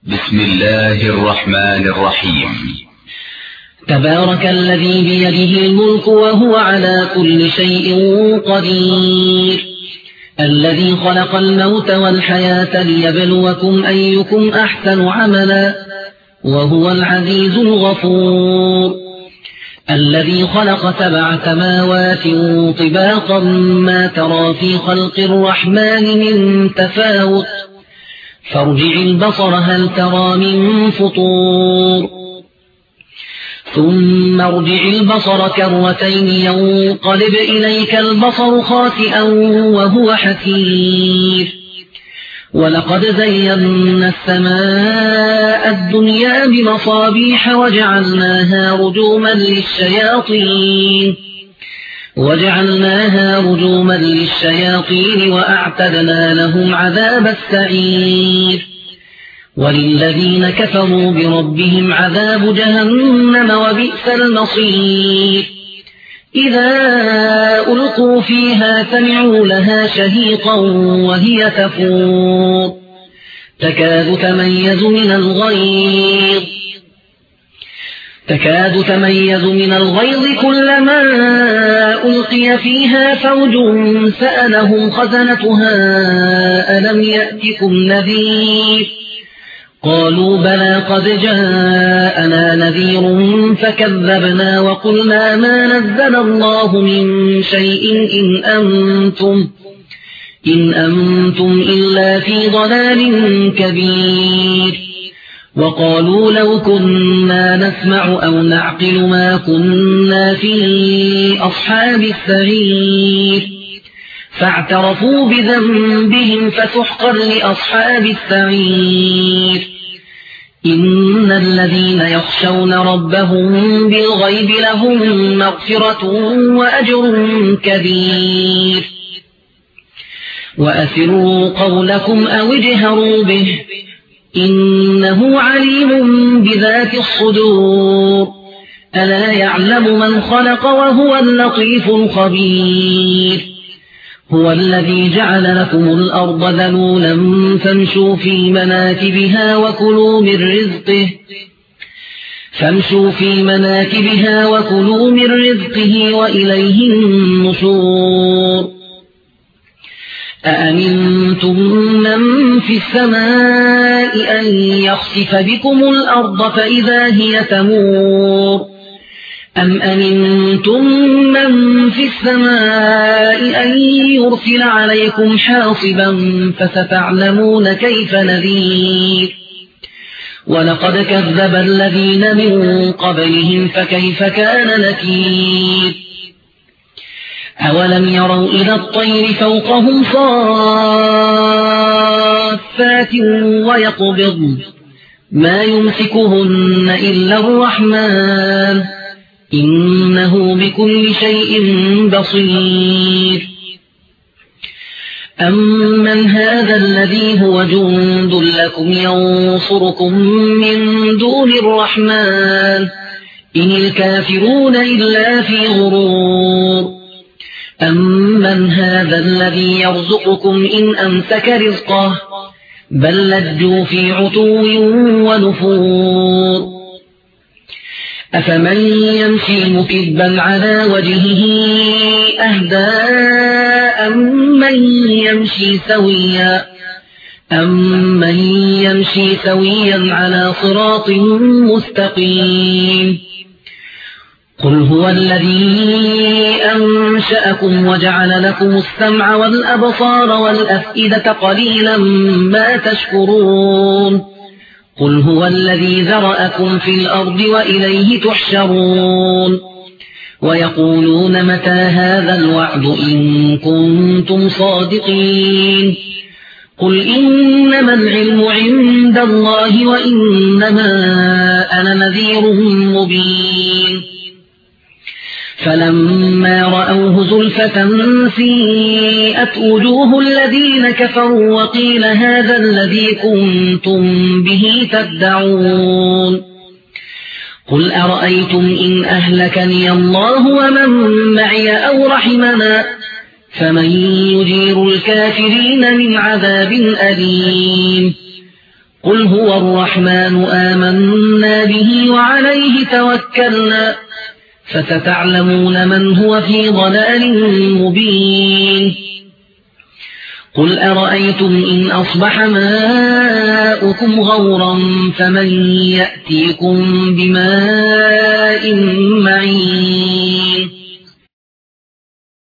بسم الله الرحمن الرحيم. تبارك الذي بيده الملك وهو على كل شيء قدير، الذي خلق الموت والحياة ليبلوكم أيكم أحسن عملا وهو العزيز الغفور، الذي خلق 7 سماوات طباقا ما ترى في خلق الرحمن من تفاوت، فارجع البصر هل ترى من فطور، ثم ارجع البصر كرتين ينقلب إليك البصر خاسئا وهو حسير، ولقد زينا السماء الدنيا بمصابيح وجعلناها رجوما للشياطين وأعتدنا لهم عذاب السعير، وللذين كفروا بربهم عذاب جهنم وبئس المصير. إذا ألقوا فيها سمعوا لها شهيقا وهي تفور تكاد تميز من الغيظ كلما ألقي فيها فوج سألهم خزنتها ألم يأتكم نذير، قالوا بلى قد جاءنا نذير فكذبنا وقلنا ما نزل الله من شيء إن أنتم إلا في ضلال كبير، وقالوا لو كنا نسمع أو نعقل ما كنا في أصحاب السعير، فاعترفوا بذنبهم فسحقا لأصحاب السعير. إن الذين يخشون ربهم بالغيب لهم مغفرة وأجر كبير، وأسروا قولكم أو اجهروا به إنه عليم بذات الصدور، ألا يعلم من خلق وهو اللطيف الخبير. هو الذي جعل لكم الأرض ذلولا فامشوا في مناكبها وكلوا من رزقه وإليه النشور. أأمنتم من في السماء أن يخسف بكم الأرض فإذا هي تمور، أم أمنتم من في السماء أن يرسل عليكم حاصبا فستعلمون كيف نذير. ولقد كذب الذين من قبلهم فكيف كان نكير. أولم يروا إلى الطير فوقهم صافات ويقبضن ما يمسكهن إلا الرحمن إنه بكل شيء بصير. أمن هذا الذي هو جند لكم ينصركم من دون الرحمن إن الكافرون إلا في غرور. أمن هذا الذي يرزقكم إن أمسك رزقه بل لجوا في عتو ونفور. أفمن يمشي مكبا على وجهه أهدى أمن يمشي سويا على صراط مستقيم. قل هو الذي أنشأكم وجعل لكم السمع والأبصار والأفئدة قليلا ما تشكرون. قل هو الذي ذرأكم في الأرض وإليه تحشرون. ويقولون متى هذا الوعد إن كنتم صادقين. قل إنما العلم عند الله وإنما أنا نذير مبين. فلما رأوه زلفة سيئت وجوه الذين كفروا وقيل هذا الذي كنتم به تدعون. قل أرأيتم إن أهلكني الله ومن معي أو رحمنا فمن يجير الكافرين من عذاب أليم. قل هو الرحمن آمنا به وعليه توكلنا فستعلمون من هو في ضلال مبين قل أرأيتم إن أصبح ماؤكم غورا فمن يأتيكم بماء معين